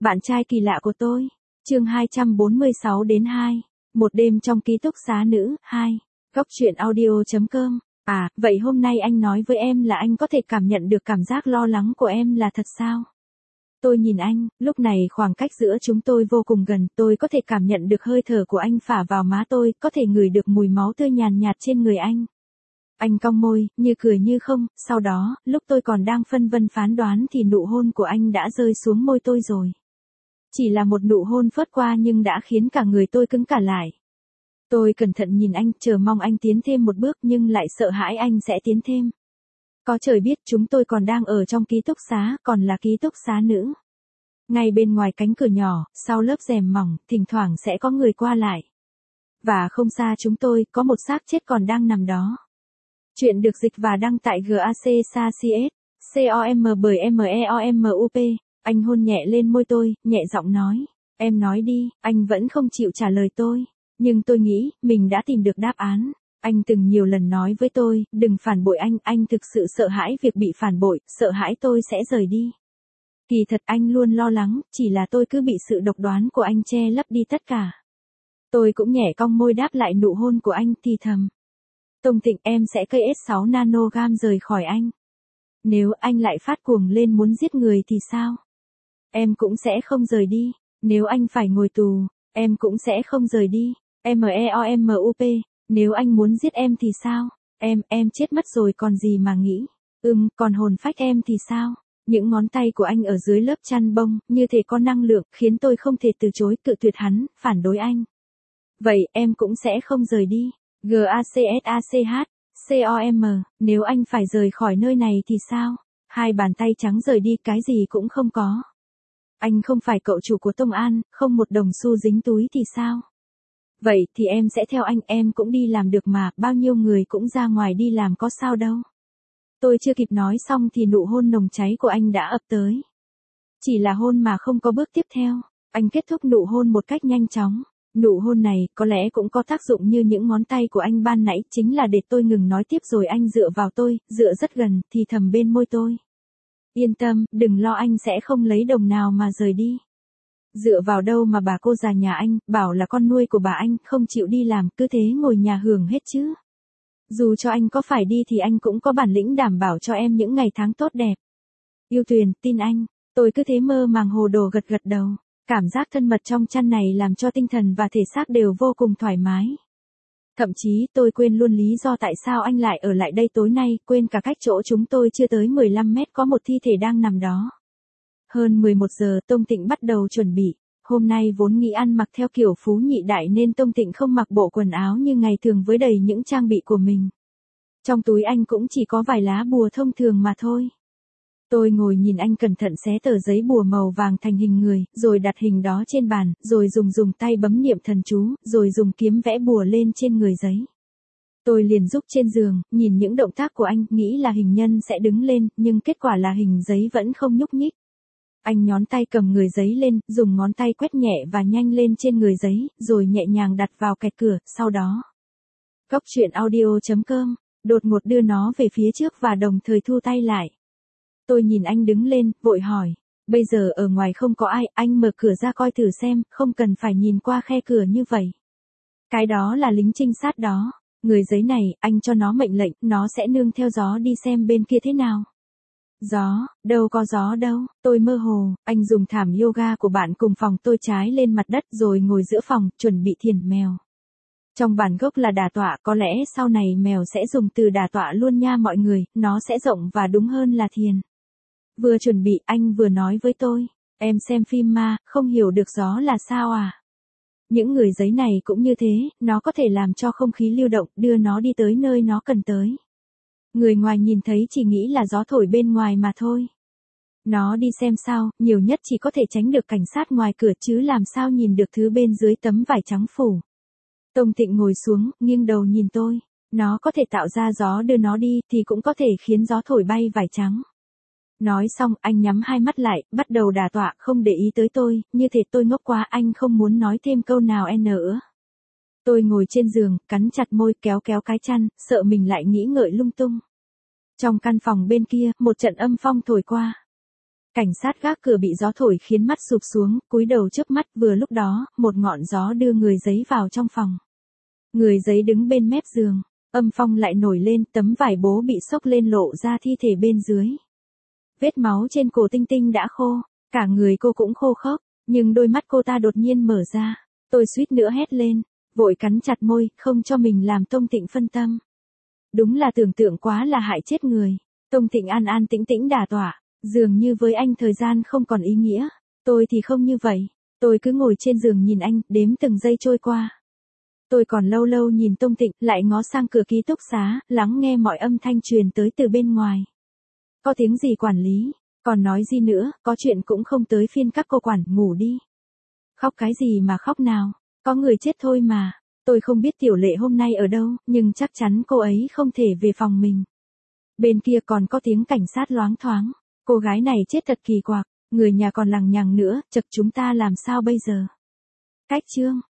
Bạn trai kỳ lạ của tôi. Chương 246 đến 2. Một đêm trong ký túc xá nữ, 2. Góc truyện audio.com. À, vậy hôm nay anh nói với em là anh có thể cảm nhận được cảm giác lo lắng của em là thật sao? Tôi nhìn anh, lúc này khoảng cách giữa chúng tôi vô cùng gần, tôi có thể cảm nhận được hơi thở của anh phả vào má tôi, có thể ngửi được mùi máu tươi nhàn nhạt trên người anh. Anh cong môi, như cười như không, sau đó, lúc tôi còn đang phân vân phán đoán thì nụ hôn của anh đã rơi xuống môi tôi rồi. Chỉ là một nụ hôn phớt qua nhưng đã khiến cả người tôi cứng cả lại. Tôi cẩn thận nhìn anh, chờ mong anh tiến thêm một bước nhưng lại sợ hãi anh sẽ tiến thêm. Có trời biết chúng tôi còn đang ở trong ký túc xá, còn là ký túc xá nữ. Ngay bên ngoài cánh cửa nhỏ, sau lớp rèm mỏng, thỉnh thoảng sẽ có người qua lại. Và không xa chúng tôi, có một xác chết còn đang nằm đó. Chuyện được dịch và đăng tại GAC/CS.com bởi MEOMUP. Anh hôn nhẹ lên môi tôi, nhẹ giọng nói. Em nói đi, anh vẫn không chịu trả lời tôi. Nhưng tôi nghĩ, mình đã tìm được đáp án. Anh từng nhiều lần nói với tôi, đừng phản bội anh thực sự sợ hãi việc bị phản bội, sợ hãi tôi sẽ rời đi. Kỳ thật anh luôn lo lắng, chỉ là tôi cứ bị sự độc đoán của anh che lấp đi tất cả. Tôi cũng nhẹ cong môi đáp lại nụ hôn của anh thì thầm. Tông Tịnh, em sẽ cây S6 nanogam rời khỏi anh. Nếu anh lại phát cuồng lên muốn giết người thì sao? Em cũng sẽ không rời đi. Nếu anh phải ngồi tù, em cũng sẽ không rời đi. MEOMUP. Nếu anh muốn giết em thì sao? Em chết mất rồi còn gì mà nghĩ. Còn hồn phách em thì sao? Những ngón tay của anh ở dưới lớp chăn bông, như thể có năng lượng, khiến tôi không thể từ chối, cự tuyệt hắn, phản đối anh. Vậy, em cũng sẽ không rời đi. GACSACH.com. Nếu anh phải rời khỏi nơi này thì sao? Hai bàn tay trắng rời đi, cái gì cũng không có. Anh không phải cậu chủ của Tông An, không một đồng xu dính túi thì sao? Vậy thì em sẽ theo anh, em cũng đi làm được mà, bao nhiêu người cũng ra ngoài đi làm có sao đâu. Tôi chưa kịp nói xong thì nụ hôn nồng cháy của anh đã ập tới. Chỉ là hôn mà không có bước tiếp theo. Anh kết thúc nụ hôn một cách nhanh chóng. Nụ hôn này có lẽ cũng có tác dụng như những ngón tay của anh ban nãy, chính là để tôi ngừng nói tiếp rồi anh dựa vào tôi, dựa rất gần, thì thầm bên môi tôi. Yên tâm, đừng lo, anh sẽ không lấy đồng nào mà rời đi. Dựa vào đâu mà bà cô già nhà anh, bảo là con nuôi của bà anh, không chịu đi làm, cứ thế ngồi nhà hưởng hết chứ. Dù cho anh có phải đi thì anh cũng có bản lĩnh đảm bảo cho em những ngày tháng tốt đẹp. Yêu Tuyền, tin anh. Tôi cứ thế mơ màng hồ đồ gật gật đầu. Cảm giác thân mật trong chăn này làm cho tinh thần và thể xác đều vô cùng thoải mái. Thậm chí tôi quên luôn lý do tại sao anh lại ở lại đây tối nay, quên cả cách chỗ chúng tôi chưa tới 15 mét có một thi thể đang nằm đó. Hơn 11 giờ Tông Tịnh bắt đầu chuẩn bị. Hôm nay vốn nghĩ ăn mặc theo kiểu phú nhị đại nên Tông Tịnh không mặc bộ quần áo như ngày thường với đầy những trang bị của mình. Trong túi anh cũng chỉ có vài lá bùa thông thường mà thôi. Tôi ngồi nhìn anh cẩn thận xé tờ giấy bùa màu vàng thành hình người, rồi đặt hình đó trên bàn, rồi dùng tay bấm niệm thần chú, rồi dùng kiếm vẽ bùa lên trên người giấy. Tôi liền giúp trên giường, nhìn những động tác của anh, nghĩ là hình nhân sẽ đứng lên, nhưng kết quả là hình giấy vẫn không nhúc nhích. Anh nhón tay cầm người giấy lên, dùng ngón tay quét nhẹ và nhanh lên trên người giấy, rồi nhẹ nhàng đặt vào kẹt cửa, sau đó. Góc truyện audio.com, đột ngột đưa nó về phía trước và đồng thời thu tay lại. Tôi nhìn anh đứng lên, vội hỏi, bây giờ ở ngoài không có ai, anh mở cửa ra coi thử xem, không cần phải nhìn qua khe cửa như vậy. Cái đó là lính trinh sát đó, người giấy này, anh cho nó mệnh lệnh, nó sẽ nương theo gió đi xem bên kia thế nào. Gió, đâu có gió đâu, tôi mơ hồ, anh dùng thảm yoga của bạn cùng phòng tôi trái lên mặt đất rồi ngồi giữa phòng, chuẩn bị thiền mèo. Trong bản gốc là đả tọa, có lẽ sau này mèo sẽ dùng từ đả tọa luôn nha mọi người, nó sẽ rộng và đúng hơn là thiền. Vừa chuẩn bị, anh vừa nói với tôi, em xem phim ma, không hiểu được gió là sao à? Những người giấy này cũng như thế, nó có thể làm cho không khí lưu động, đưa nó đi tới nơi nó cần tới. Người ngoài nhìn thấy chỉ nghĩ là gió thổi bên ngoài mà thôi. Nó đi xem sao, nhiều nhất chỉ có thể tránh được cảnh sát ngoài cửa chứ làm sao nhìn được thứ bên dưới tấm vải trắng phủ. Tông Tịnh ngồi xuống, nghiêng đầu nhìn tôi. Nó có thể tạo ra gió đưa nó đi, thì cũng có thể khiến gió thổi bay vải trắng. Nói xong, anh nhắm hai mắt lại, bắt đầu đả tọa, không để ý tới tôi, như thể tôi ngốc quá, anh không muốn nói thêm câu nào nữa. Tôi ngồi trên giường, cắn chặt môi, kéo cái chăn, sợ mình lại nghĩ ngợi lung tung. Trong căn phòng bên kia, một trận âm phong thổi qua. Cảnh sát gác cửa bị gió thổi khiến mắt sụp xuống, cúi đầu chớp mắt, vừa lúc đó, một ngọn gió đưa người giấy vào trong phòng. Người giấy đứng bên mép giường, âm phong lại nổi lên, tấm vải bố bị xốc lên lộ ra thi thể bên dưới. Vết máu trên cổ Tinh Tinh đã khô, cả người cô cũng khô khốc, nhưng đôi mắt cô ta đột nhiên mở ra. Tôi suýt nữa hét lên, vội cắn chặt môi, không cho mình làm Tông Tịnh phân tâm. Đúng là tưởng tượng quá là hại chết người. Tông Tịnh an an tĩnh tĩnh đả tọa, dường như với anh thời gian không còn ý nghĩa. Tôi thì không như vậy, tôi cứ ngồi trên giường nhìn anh, đếm từng giây trôi qua. Tôi còn lâu lâu nhìn Tông Tịnh, lại ngó sang cửa ký túc xá, lắng nghe mọi âm thanh truyền tới từ bên ngoài. Có tiếng gì quản lý, còn nói gì nữa, có chuyện cũng không tới phiên các cô quản, ngủ đi. Khóc cái gì mà khóc nào, có người chết thôi mà. Tôi không biết Tiểu Lệ hôm nay ở đâu, nhưng chắc chắn cô ấy không thể về phòng mình. Bên kia còn có tiếng cảnh sát loáng thoáng. Cô gái này chết thật kỳ quặc, người nhà còn lằng nhằng nữa, chật chúng ta làm sao bây giờ? Cách chương